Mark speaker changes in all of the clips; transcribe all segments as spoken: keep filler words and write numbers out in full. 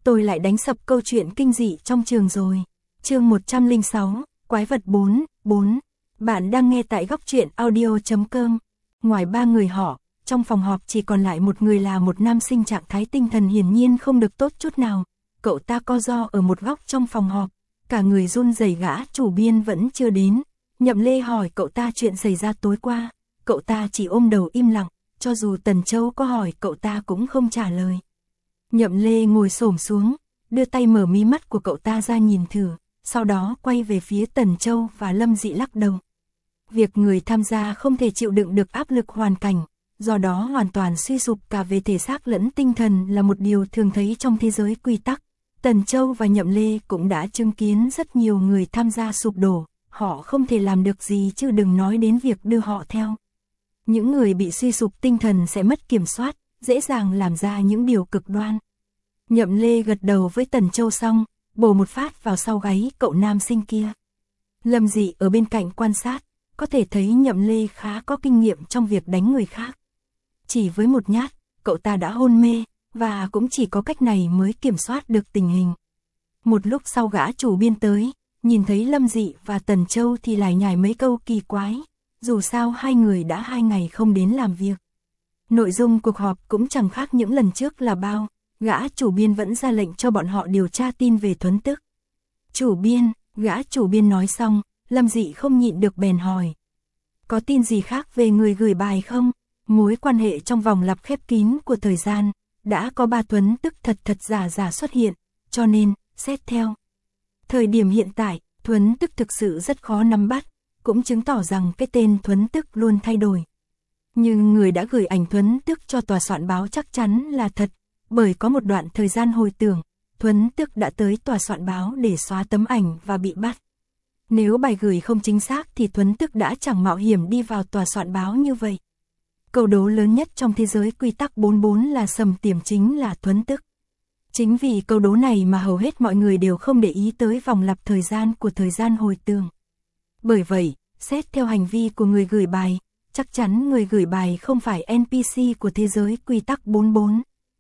Speaker 1: tôi lại đánh sập câu chuyện kinh dị trong trường rồi. Chương một trăm lẻ sáu, Quái vật bốn, bốn. Bạn đang nghe tại góc truyện audio chấm com. Ngoài ba người họ, trong phòng họp chỉ còn lại một người là một nam sinh trạng thái tinh thần hiển nhiên không được tốt chút nào. Cậu ta co ro ở một góc trong phòng họp, cả người run rẩy. Gã chủ biên vẫn chưa đến. Nhậm Lê hỏi cậu ta chuyện xảy ra tối qua, cậu ta chỉ ôm đầu im lặng, cho dù Tần Châu có hỏi cậu ta cũng không trả lời. Nhậm Lê ngồi xổm xuống, đưa tay mở mí mắt của cậu ta ra nhìn thử, sau đó quay về phía Tần Châu và Lâm Dị lắc đầu. Việc người tham gia không thể chịu đựng được áp lực hoàn cảnh, do đó hoàn toàn suy sụp cả về thể xác lẫn tinh thần là một điều thường thấy trong thế giới quy tắc. Tần Châu và Nhậm Lê cũng đã chứng kiến rất nhiều người tham gia sụp đổ, họ không thể làm được gì chứ đừng nói đến việc đưa họ theo. Những người bị suy sụp tinh thần sẽ mất kiểm soát, dễ dàng làm ra những điều cực đoan. Nhậm Lê gật đầu với Tần Châu xong, bổ một phát vào sau gáy cậu nam sinh kia. Lâm Dị ở bên cạnh quan sát, có thể thấy Nhậm Lê khá có kinh nghiệm trong việc đánh người khác. Chỉ với một nhát, cậu ta đã hôn mê, và cũng chỉ có cách này mới kiểm soát được tình hình. Một lúc sau gã chủ biên tới, nhìn thấy Lâm Dị và Tần Châu thì lải nhải mấy câu kỳ quái, dù sao hai người đã hai ngày không đến làm việc. Nội dung cuộc họp cũng chẳng khác những lần trước là bao, gã chủ biên vẫn ra lệnh cho bọn họ điều tra tin về Thuấn Tức. Chủ biên, gã chủ biên nói xong, Lâm Dị không nhịn được bèn hỏi. Có tin gì khác về người gửi bài không? Mối quan hệ trong vòng lặp khép kín của thời gian, đã có ba Thuấn Tức thật thật giả giả xuất hiện, cho nên, xét theo thời điểm hiện tại, Thuấn Tức thực sự rất khó nắm bắt, cũng chứng tỏ rằng cái tên Thuấn Tức luôn thay đổi. Nhưng người đã gửi ảnh Thuấn Tức cho tòa soạn báo chắc chắn là thật, bởi có một đoạn thời gian hồi tưởng, Thuấn Tức đã tới tòa soạn báo để xóa tấm ảnh và bị bắt. Nếu bài gửi không chính xác thì Thuấn Tức đã chẳng mạo hiểm đi vào tòa soạn báo như vậy. Câu đố lớn nhất trong thế giới quy tắc bốn bốn là Sầm Tiềm chính là Thuấn Tức. Chính vì câu đố này mà hầu hết mọi người đều không để ý tới vòng lặp thời gian của thời gian hồi tưởng. Bởi vậy, xét theo hành vi của người gửi bài, chắc chắn người gửi bài không phải en pê xê của thế giới quy tắc bốn bốn.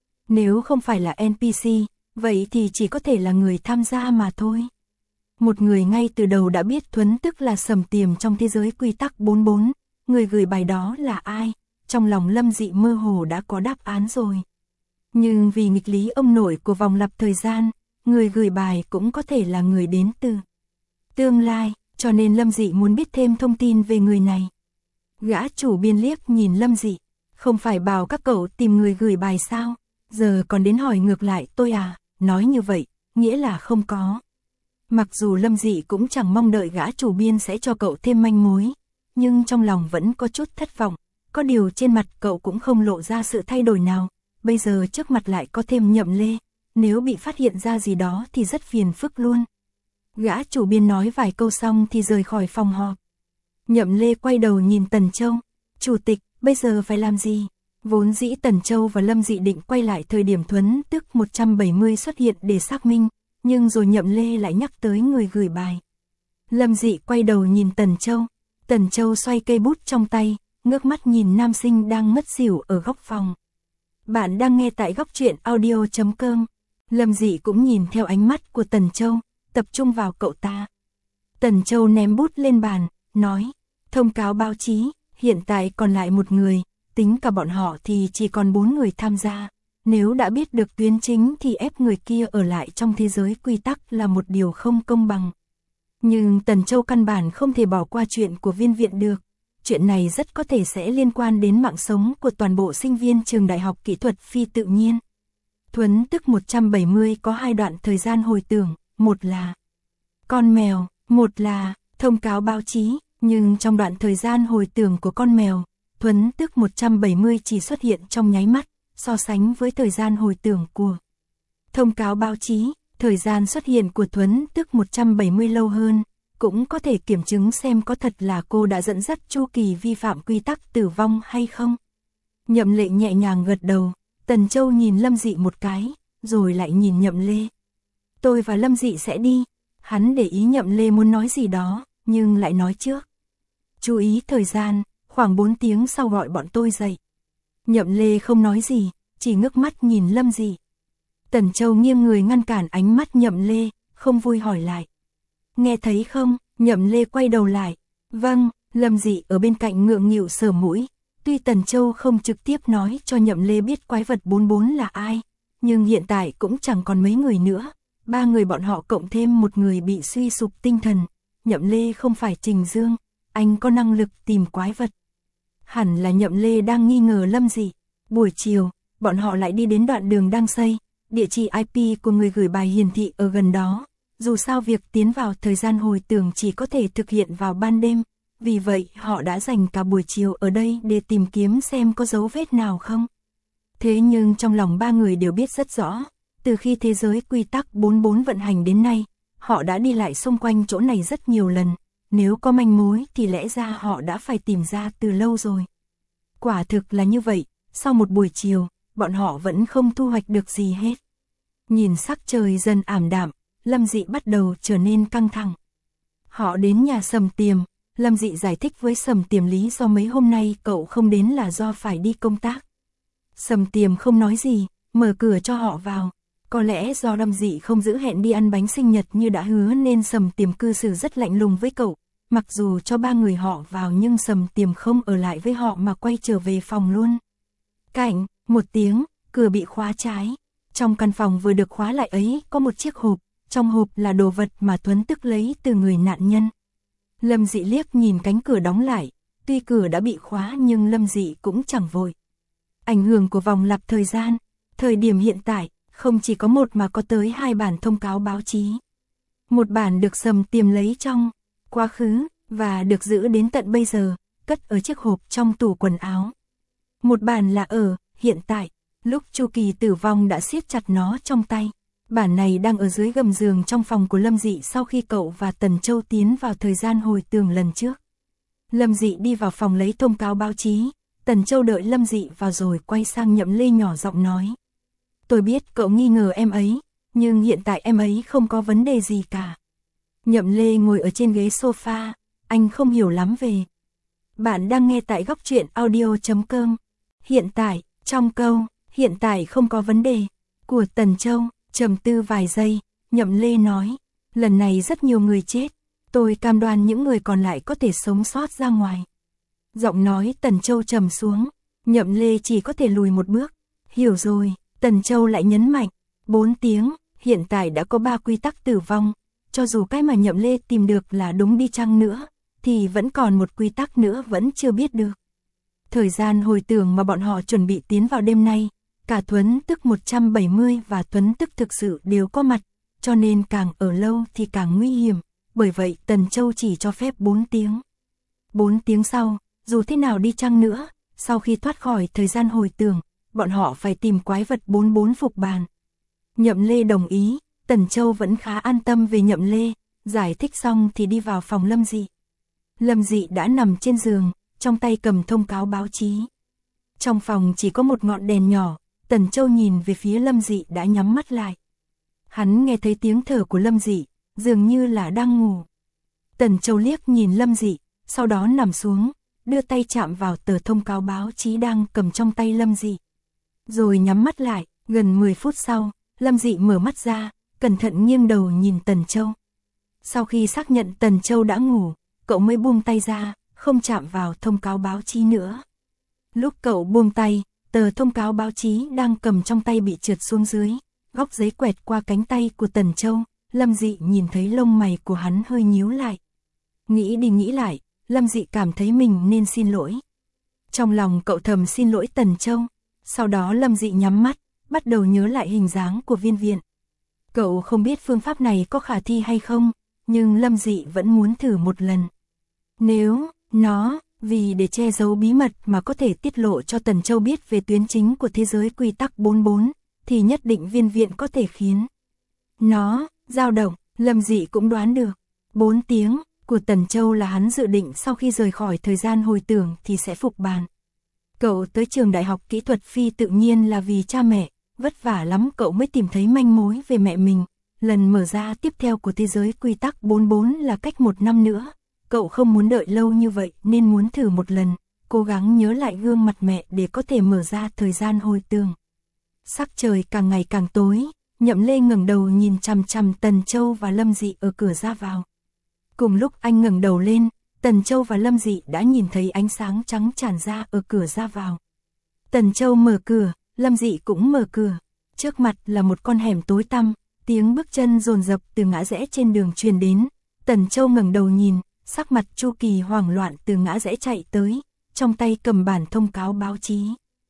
Speaker 1: Nếu không phải là en pê xê, vậy thì chỉ có thể là người tham gia mà thôi. Một người ngay từ đầu đã biết Thuấn Tức là Sầm Tiềm trong thế giới quy tắc bốn bốn, người gửi bài đó là ai? Trong lòng Lâm Dị mơ hồ đã có đáp án rồi. Nhưng vì nghịch lý ông nội của vòng lặp thời gian, người gửi bài cũng có thể là người đến từ tương lai, cho nên Lâm Dị muốn biết thêm thông tin về người này. Gã chủ biên liếc nhìn Lâm Dị, không phải bảo các cậu tìm người gửi bài sao, giờ còn đến hỏi ngược lại tôi à, nói như vậy, nghĩa là không có. Mặc dù Lâm Dị cũng chẳng mong đợi gã chủ biên sẽ cho cậu thêm manh mối, nhưng trong lòng vẫn có chút thất vọng, có điều trên mặt cậu cũng không lộ ra sự thay đổi nào, bây giờ trước mặt lại có thêm Nhậm Lê, nếu bị phát hiện ra gì đó thì rất phiền phức luôn. Gã chủ biên nói vài câu xong thì rời khỏi phòng họp. Nhậm Lê quay đầu nhìn Tần Châu, chủ tịch, bây giờ phải làm gì? Vốn dĩ Tần Châu và Lâm Dị định quay lại thời điểm Thuấn Tức một trăm bảy mươi xuất hiện để xác minh, nhưng rồi Nhậm Lê lại nhắc tới người gửi bài. Lâm Dị quay đầu nhìn Tần Châu, Tần Châu xoay cây bút trong tay, ngước mắt nhìn nam sinh đang ngất xỉu ở góc phòng. Bạn đang nghe tại góc truyện audio chấm com. Lâm Dị cũng nhìn theo ánh mắt của Tần Châu, tập trung vào cậu ta. Tần Châu ném bút lên bàn, nói, thông cáo báo chí, hiện tại còn lại một người, tính cả bọn họ thì chỉ còn bốn người tham gia. Nếu đã biết được tuyến chính thì ép người kia ở lại trong thế giới quy tắc là một điều không công bằng. Nhưng Tần Châu căn bản không thể bỏ qua chuyện của Viên Viện được. Chuyện này rất có thể sẽ liên quan đến mạng sống của toàn bộ sinh viên trường Đại học Kỹ thuật Phi Tự nhiên. Thuấn Tức một trăm bảy mươi có hai đoạn thời gian hồi tưởng, một là con mèo, một là thông cáo báo chí, nhưng trong đoạn thời gian hồi tưởng của con mèo, Thuấn Tức một trăm bảy mươi chỉ xuất hiện trong nháy mắt, so sánh với thời gian hồi tưởng của thông cáo báo chí, thời gian xuất hiện của Thuấn Tức một trăm bảy mươi lâu hơn, cũng có thể kiểm chứng xem có thật là cô đã dẫn dắt Chu Kỳ vi phạm quy tắc tử vong hay không. Nhậm Lệ nhẹ nhàng gật đầu, Tần Châu nhìn Lâm Dị một cái, rồi lại nhìn Nhậm Lê. Tôi và Lâm Dị sẽ đi. Hắn để ý Nhậm Lê muốn nói gì đó, nhưng lại nói trước. Chú ý thời gian, khoảng bốn tiếng sau gọi bọn tôi dậy. Nhậm Lê không nói gì, chỉ ngước mắt nhìn Lâm Dị. Tần Châu nghiêng người ngăn cản ánh mắt Nhậm Lê, không vui hỏi lại. Nghe thấy không? Nhậm Lê quay đầu lại. Vâng, Lâm Dị ở bên cạnh ngượng nghịu sờ mũi. Tuy Tần Châu không trực tiếp nói cho Nhậm Lê biết quái vật bốn bốn là ai, nhưng hiện tại cũng chẳng còn mấy người nữa. Ba người bọn họ cộng thêm một người bị suy sụp tinh thần. Nhậm Lê không phải Trình Dương, anh có năng lực tìm quái vật. Hẳn là Nhậm Lê đang nghi ngờ Lâm Dị. Buổi chiều, bọn họ lại đi đến đoạn đường đang xây. Địa chỉ i pê của người gửi bài hiển thị ở gần đó. Dù sao việc tiến vào thời gian hồi tưởng chỉ có thể thực hiện vào ban đêm. Vì vậy họ đã dành cả buổi chiều ở đây để tìm kiếm xem có dấu vết nào không. Thế nhưng trong lòng ba người đều biết rất rõ. Từ khi thế giới quy tắc bốn bốn vận hành đến nay, họ đã đi lại xung quanh chỗ này rất nhiều lần. Nếu có manh mối thì lẽ ra họ đã phải tìm ra từ lâu rồi. Quả thực là như vậy, sau một buổi chiều, bọn họ vẫn không thu hoạch được gì hết. Nhìn sắc trời dần ảm đạm, Lâm Dị bắt đầu trở nên căng thẳng. Họ đến nhà Sầm Tiềm, Lâm Dị giải thích với Sầm Tiềm lý do mấy hôm nay cậu không đến là do phải đi công tác. Sầm Tiềm không nói gì, mở cửa cho họ vào. Có lẽ do Lâm Dị không giữ hẹn đi ăn bánh sinh nhật như đã hứa nên Sầm Tiềm cư xử rất lạnh lùng với cậu. Mặc dù cho ba người họ vào nhưng Sầm Tiềm không ở lại với họ mà quay trở về phòng luôn. Cạnh, một tiếng, cửa bị khóa trái. Trong căn phòng vừa được khóa lại ấy có một chiếc hộp, trong hộp là đồ vật mà Tuấn Tức lấy từ người nạn nhân. Lâm Dị liếc nhìn cánh cửa đóng lại, tuy cửa đã bị khóa nhưng Lâm Dị cũng chẳng vội. Ảnh hưởng của vòng lặp thời gian, thời điểm hiện tại, không chỉ có một mà có tới hai bản thông cáo báo chí. Một bản được Sầm Tiềm lấy trong quá khứ và được giữ đến tận bây giờ, cất ở chiếc hộp trong tủ quần áo. Một bản là ở hiện tại, lúc Chu Kỳ tử vong đã siết chặt nó trong tay. Bản này đang ở dưới gầm giường trong phòng của Lâm Dị sau khi cậu và Tần Châu tiến vào thời gian hồi tưởng lần trước. Lâm Dị đi vào phòng lấy thông cáo báo chí, Tần Châu đợi Lâm Dị vào rồi quay sang Nhậm Lê nhỏ giọng nói. Tôi biết cậu nghi ngờ em ấy, nhưng hiện tại em ấy không có vấn đề gì cả. Nhậm Lê ngồi ở trên ghế sofa, anh không hiểu lắm về. Bạn đang nghe tại góc truyện audio chấm com. Hiện tại, trong câu, hiện tại không có vấn đề, của Tần Châu, trầm tư vài giây, Nhậm Lê nói, lần này rất nhiều người chết, tôi cam đoan những người còn lại có thể sống sót ra ngoài. Giọng nói Tần Châu trầm xuống, Nhậm Lê chỉ có thể lùi một bước. Hiểu rồi, Tần Châu lại nhấn mạnh, bốn tiếng, hiện tại đã có ba quy tắc tử vong, cho dù cái mà Nhậm Lê tìm được là đúng đi chăng nữa, thì vẫn còn một quy tắc nữa vẫn chưa biết được. Thời gian hồi tưởng mà bọn họ chuẩn bị tiến vào đêm nay, cả Tuấn Tức một trăm bảy mươi và Tuấn Tức thực sự đều có mặt, cho nên càng ở lâu thì càng nguy hiểm, bởi vậy Tần Châu chỉ cho phép bốn tiếng. bốn tiếng sau, dù thế nào đi chăng nữa, sau khi thoát khỏi thời gian hồi tưởng, bọn họ phải tìm quái vật bốn bốn phục bàn. Nhậm Lê đồng ý, Tần Châu vẫn khá an tâm về Nhậm Lê, giải thích xong thì đi vào phòng Lâm Dị. Lâm Dị đã nằm trên giường, trong tay cầm thông cáo báo chí. Trong phòng chỉ có một ngọn đèn nhỏ, Tần Châu nhìn về phía Lâm Dị đã nhắm mắt lại. Hắn nghe thấy tiếng thở của Lâm Dị, dường như là đang ngủ. Tần Châu liếc nhìn Lâm Dị, sau đó nằm xuống, đưa tay chạm vào tờ thông cáo báo chí đang cầm trong tay Lâm Dị. Rồi nhắm mắt lại, gần mười phút sau, Lâm Dị mở mắt ra, cẩn thận nghiêng đầu nhìn Tần Châu. Sau khi xác nhận Tần Châu đã ngủ, cậu mới buông tay ra, không chạm vào thông cáo báo chí nữa. Lúc cậu buông tay, tờ thông cáo báo chí đang cầm trong tay bị trượt xuống dưới, góc giấy quẹt qua cánh tay của Tần Châu, Lâm Dị nhìn thấy lông mày của hắn hơi nhíu lại. Nghĩ đi nghĩ lại, Lâm Dị cảm thấy mình nên xin lỗi. Trong lòng cậu thầm xin lỗi Tần Châu, sau đó Lâm Dị nhắm mắt, bắt đầu nhớ lại hình dáng của viên viện. Cậu không biết phương pháp này có khả thi hay không, nhưng Lâm Dị vẫn muốn thử một lần. Nếu nó, vì để che giấu bí mật mà có thể tiết lộ cho Tần Châu biết về tuyến chính của thế giới quy tắc bốn bốn, thì nhất định viên viện có thể khiến nó dao động. Lâm Dị cũng đoán được, bốn tiếng của Tần Châu là hắn dự định sau khi rời khỏi thời gian hồi tưởng thì sẽ phục bàn. Cậu tới trường đại học kỹ thuật phi tự nhiên là vì cha mẹ, vất vả lắm cậu mới tìm thấy manh mối về mẹ mình. Lần mở ra tiếp theo của thế giới quy tắc bốn bốn là cách một năm nữa. Cậu không muốn đợi lâu như vậy nên muốn thử một lần, cố gắng nhớ lại gương mặt mẹ để có thể mở ra thời gian hồi tưởng. Sắc trời càng ngày càng tối, Nhậm Lê ngẩng đầu nhìn chằm chằm Tần Châu và Lâm Dị ở cửa ra vào. Cùng lúc anh ngẩng đầu lên, Tần Châu và Lâm Dị đã nhìn thấy ánh sáng trắng tràn ra ở cửa ra vào. Tần Châu mở cửa, Lâm Dị cũng mở cửa. Trước mặt là một con hẻm tối tăm, tiếng bước chân dồn dập từ ngã rẽ trên đường truyền đến. Tần Châu ngẩng đầu nhìn, sắc mặt Chu Kỳ hoảng loạn từ ngã rẽ chạy tới, trong tay cầm bản thông cáo báo chí.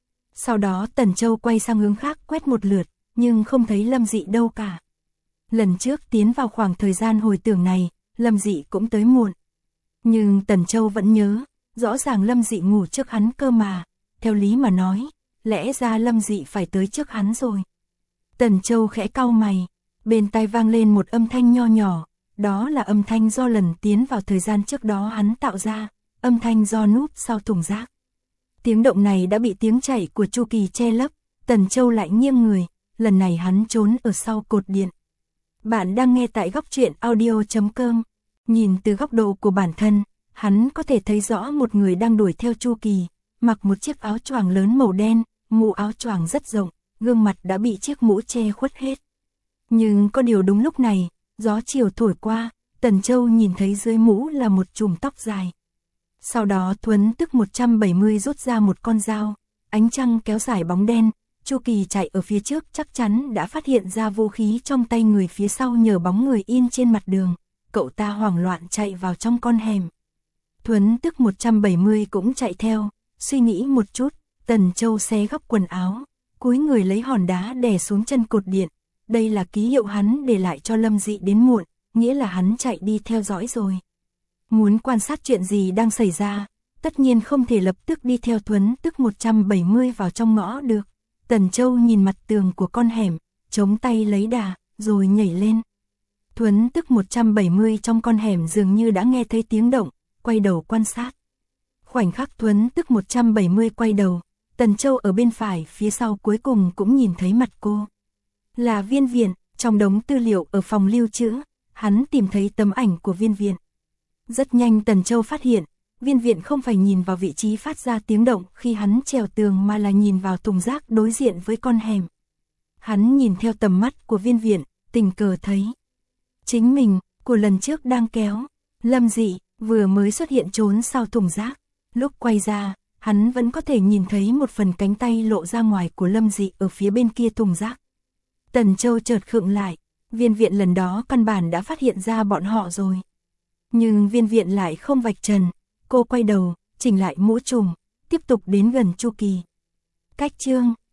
Speaker 1: Sau đó Tần Châu quay sang hướng khác quét một lượt, nhưng không thấy Lâm Dị đâu cả. Lần trước tiến vào khoảng thời gian hồi tưởng này, Lâm Dị cũng tới muộn. Nhưng Tần Châu vẫn nhớ, rõ ràng Lâm Dị ngủ trước hắn cơ mà, theo lý mà nói, lẽ ra Lâm Dị phải tới trước hắn rồi. Tần Châu khẽ cau mày, bên tai vang lên một âm thanh nho nhỏ, đó là âm thanh do lần tiến vào thời gian trước đó hắn tạo ra, âm thanh do núp sau thùng rác. Tiếng động này đã bị tiếng chảy của Chu Kỳ che lấp, Tần Châu lại nghiêng người, lần này hắn trốn ở sau cột điện. Bạn đang nghe tại góc truyện audio chấm com. Nhìn từ góc độ của bản thân, hắn có thể thấy rõ một người đang đuổi theo Chu Kỳ, mặc một chiếc áo choàng lớn màu đen, mũ áo choàng rất rộng, gương mặt đã bị chiếc mũ che khuất hết. Nhưng có điều đúng lúc này, gió chiều thổi qua, Tần Châu nhìn thấy dưới mũ là một chùm tóc dài. Sau đó Thuấn Tức một trăm bảy mươi rút ra một con dao, ánh trăng kéo dài bóng đen, Chu Kỳ chạy ở phía trước chắc chắn đã phát hiện ra vũ khí trong tay người phía sau nhờ bóng người in trên mặt đường, cậu ta hoảng loạn chạy vào trong con hẻm. Thuấn Tức một trăm bảy mươi cũng chạy theo, suy nghĩ một chút, Tần Châu xé góc quần áo, cúi người lấy hòn đá đè xuống chân cột điện, đây là ký hiệu hắn để lại cho Lâm Dị đến muộn, nghĩa là hắn chạy đi theo dõi rồi. Muốn quan sát chuyện gì đang xảy ra, tất nhiên không thể lập tức đi theo Thuấn Tức một trăm bảy mươi vào trong ngõ được. Tần Châu nhìn mặt tường của con hẻm, chống tay lấy đà, rồi nhảy lên. Thuấn Tức một trăm bảy mươi trong con hẻm dường như đã nghe thấy tiếng động, quay đầu quan sát. Khoảnh khắc Thuấn Tức một trăm bảy mươi quay đầu, Tần Châu ở bên phải phía sau cuối cùng cũng nhìn thấy mặt cô. Là Viên Viện, trong đống tư liệu ở phòng lưu trữ, hắn tìm thấy tấm ảnh của Viên Viện. Rất nhanh Tần Châu phát hiện, Viên Viện không phải nhìn vào vị trí phát ra tiếng động khi hắn trèo tường mà là nhìn vào thùng rác đối diện với con hẻm. Hắn nhìn theo tầm mắt của Viên Viện, tình cờ thấy chính mình, của lần trước đang kéo Lâm Dị, vừa mới xuất hiện trốn sau thùng rác. Lúc quay ra, hắn vẫn có thể nhìn thấy một phần cánh tay lộ ra ngoài của Lâm Dị ở phía bên kia thùng rác. Tần Châu chợt khựng lại, Viên Viện lần đó căn bản đã phát hiện ra bọn họ rồi. Nhưng Viên Viện lại không vạch trần, cô quay đầu, chỉnh lại mũ trùm, tiếp tục đến gần Chu Kỳ. Cách chương